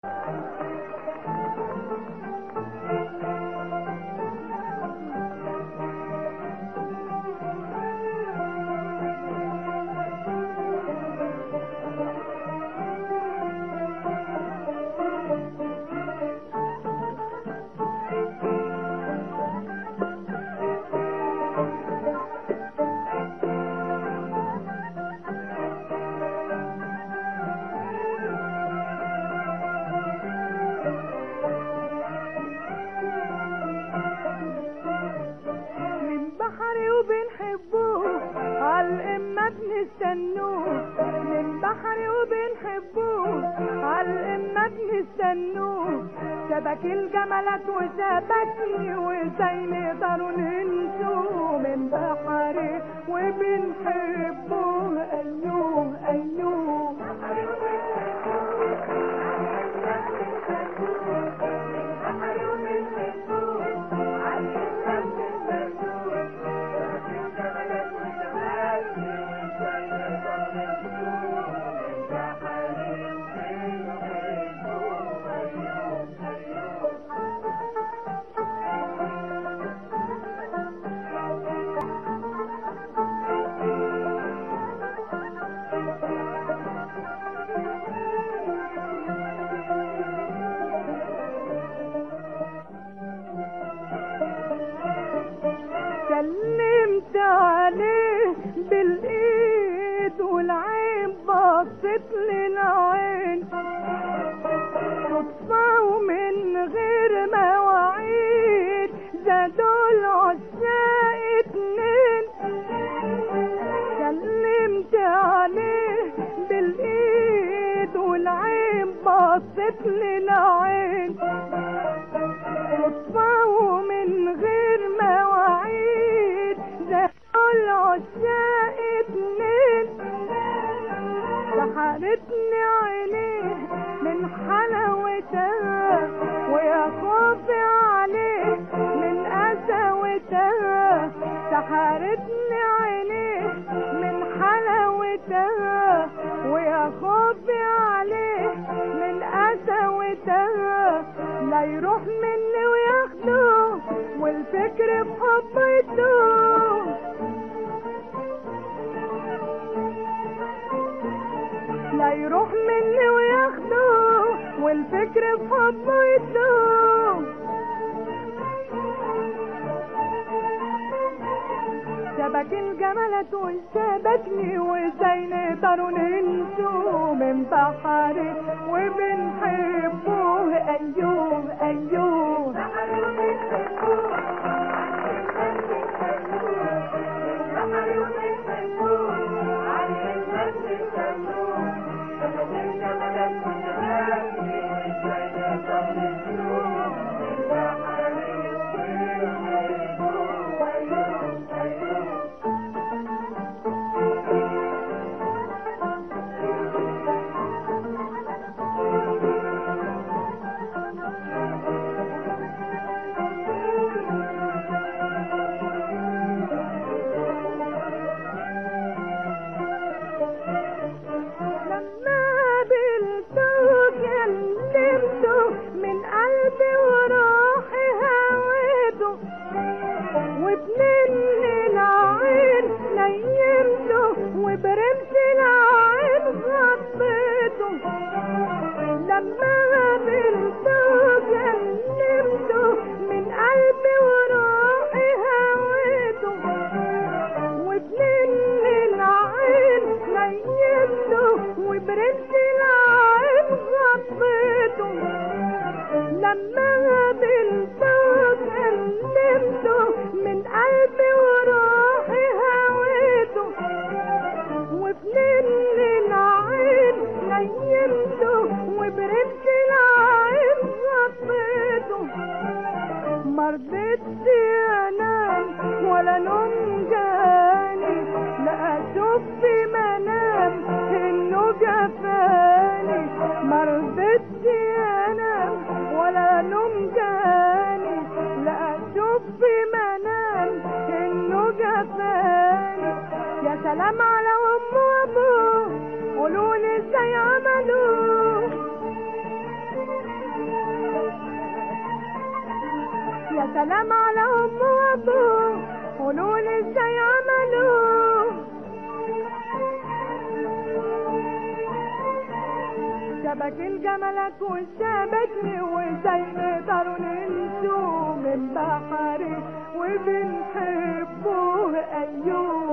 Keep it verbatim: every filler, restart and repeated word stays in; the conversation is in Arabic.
وبنحبوه عالقمة بنستنوه، من بحري وبنحبوه عالقمة بنستنوه. شبك الجملات وشبكني وازاي نقدروا ننسوه، من بحري وبنحبوه. ايوه ايوه سلمت عليه بالايد والعين بصت للعين، صدفة ومن غير مواعيد زادوا العشاق اتنين. سلمت عليه بالايد والعين بصت للعين، صدفة ومن غير مواعيد زادوا العشاق اتنين. سحرتني عينيه من حلاوتها ويا خوفي عليه من قساوتها. سحرتني عينيه من حلاوتها ويا خوفي عليه من قساوتها. لا يروح مني وياخده والفكر بحبه يتوه، لا يروح مني وياخده والفكر بحبه يتوه. شبك الجملات وشبكني وازاي نقدروا ننسوه، من بحري وبنحبوه. ايوه ايوه من قلبي وروحي هويته، وبنين العين نيمته وبرمش العين غطيته. لما قابلته كلمته من قلبي وروحي هويته، وبنين العين نيمته وبرمش العين غطيته. لما قابلته كلمته من قلبي وروحي هويته، وبنين العين نيمته وبرمش العين غطيته. مرضتش انام ولا نوم جاني، لا اشوف في منام انه جفاني. مرضتش انام ولا نوم جاني، لا اشوف في منام انه جفاني. يا سلام على ام وابوه قولولي ازاي عملوه، يا سلام على امه وابوه قولولي ازاي عملوه. شبك الجملك وشبكني وازاي نقدروا ننسوه من بحري وبنحبوه ايوه